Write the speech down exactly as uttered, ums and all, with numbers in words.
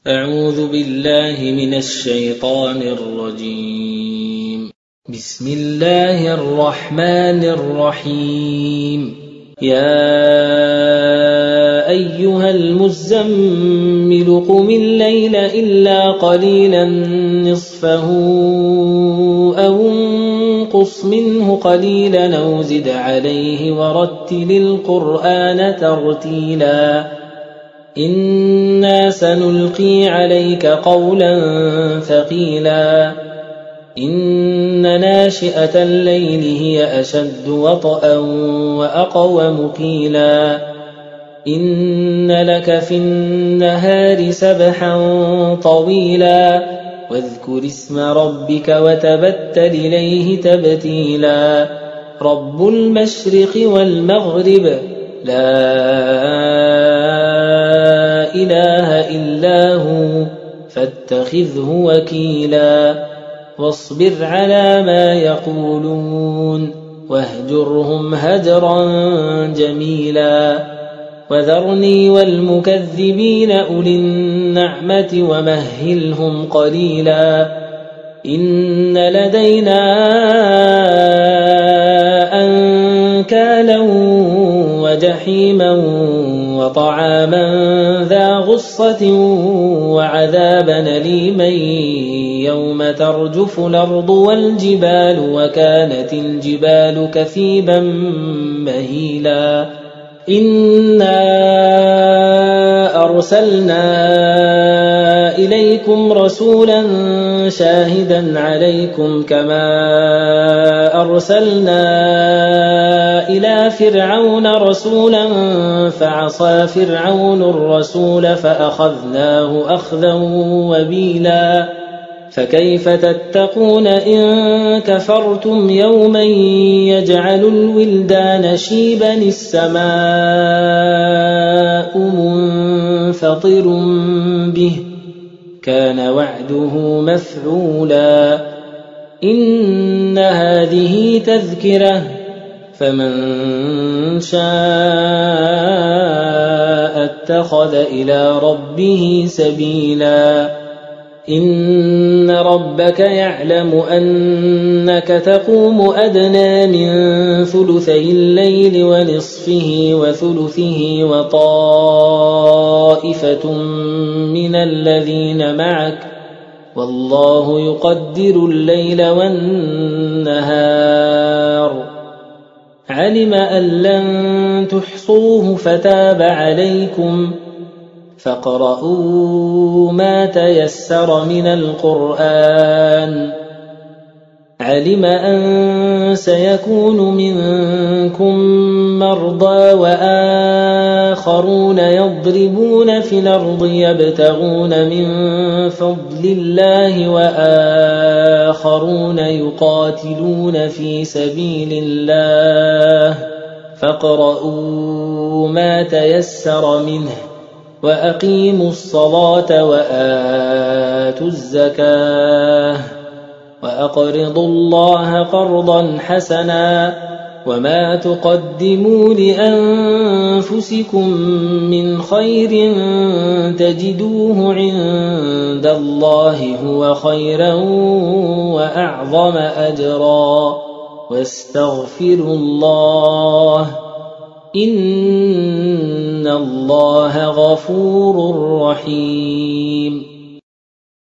أعوذ بالله من الشيطان الرجيم. بسم الله الرحمن الرحيم. يا أيها المزمل قم الليل إلا قليلا نصفه أو انقص منه قليلا أو زد عليه ورتل القرآن ترتيلا إنا سنلقي عليك قولا ثقيلا إن ناشئة الليل هي أشد وطئا وأقوم قيلا إن لك في النهار سبحا طويلا واذكر اسم ربك وتبتل إليه تبتيلا رب المشرق والمغرب لا إله إلا هو فاتخذه وكيلا واصبر على ما يقولون واهجرهم هجرا جميلا وذرني والمكذبين أولي النعمة ومهلهم قليلا إن لدينا أنكالا وجحيما وطعاما ذا غصة وعذابا أليما يوم ترجف الأرض والجبال وكانت الجبال كثيبا مهيلا إنا أرسلنا إليكم رسولا شاهدا عليكم كما أرسلنا إلى فرعون رسولا فعصى فرعون الرسول فأخذناه أخذا وبيلا فكيف تتقون إن كفرتم يوما يجعل الولدان شيبا السماء منفطر به كان وعده مفعولا إن هذه تذكرة فمن شاء اتخذ إلى ربه سبيلا إن ربك يعلم أنك تقوم أدنى من ثلثي الليل ونصفه وثلثه وطائفة من الذين معك والله يقدر الليل والنهار علم أن لن تحصوه فتاب عليكم فاقرؤوا ما تيسر من القرآن علم أن سيكون منكم مرضى وآخرون يضربون في الأرض يبتغون من فضل الله وآخرون يقاتلون في سبيل الله فاقرؤوا ما تيسر منه وأقيموا الصلاة وآتوا الزكاة وأقرضوا الله قرضا حسنا وما تقدموا لأنفسكم من خير تجدوه عند الله هو خيرا وأعظم أجرا واستغفروا الله إن الله غفور رحيم.